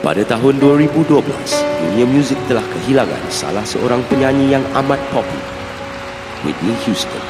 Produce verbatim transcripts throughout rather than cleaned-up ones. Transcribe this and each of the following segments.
Pada tahun dua ribu dua belas, dunia muzik telah kehilangan salah seorang penyanyi yang amat popular, Whitney Houston.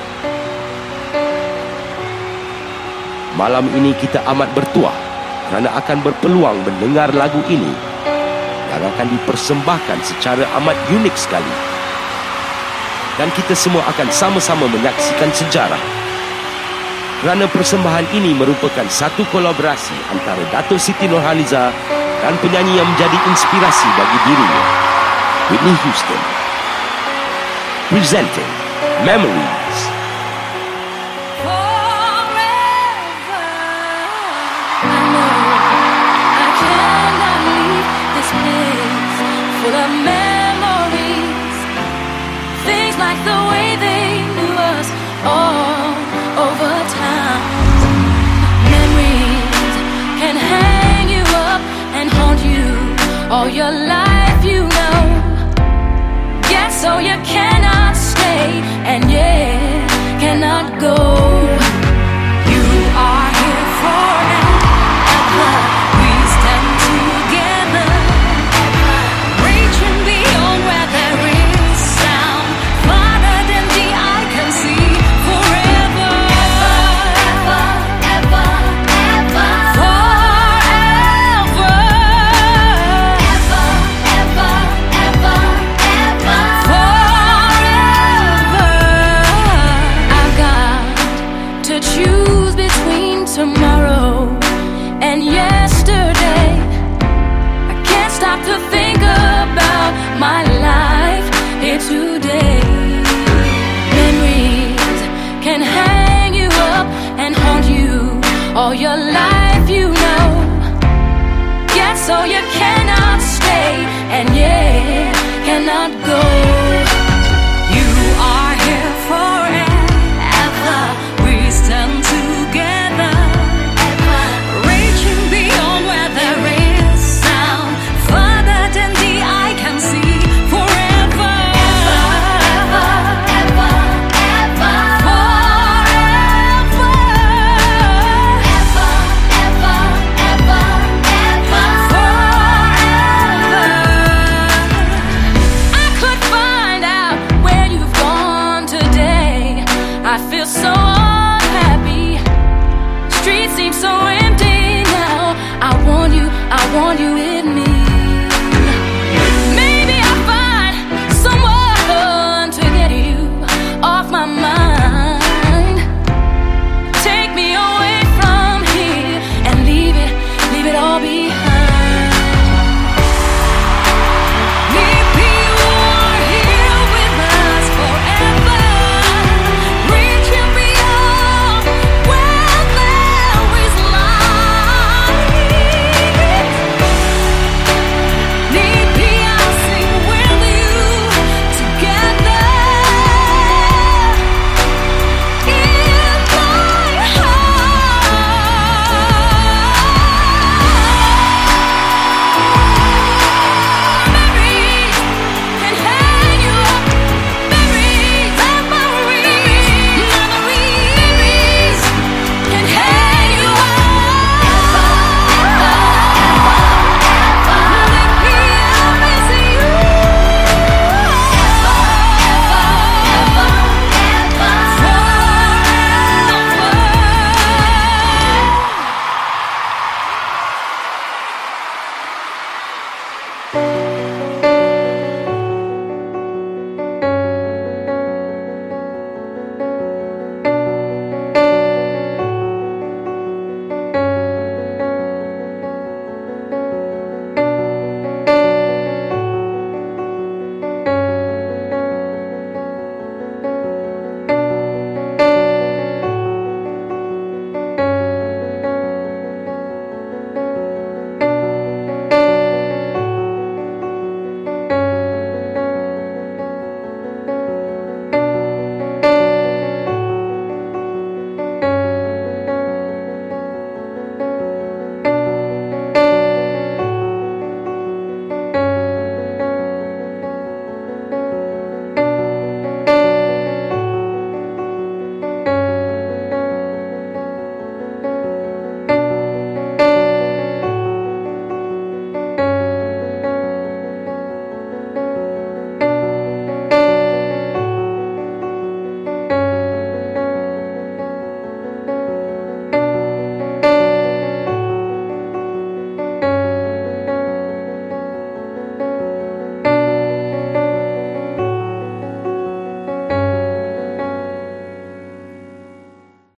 Malam ini kita amat bertuah kerana akan berpeluang mendengar lagu ini yang akan dipersembahkan secara amat unik sekali. Dan kita semua akan sama-sama menyaksikan sejarah kerana persembahan ini merupakan satu kolaborasi antara Dato' Siti Nurhaliza dan penyanyi yang menjadi inspirasi bagi dirinya, Whitney Houston. Presenting Memory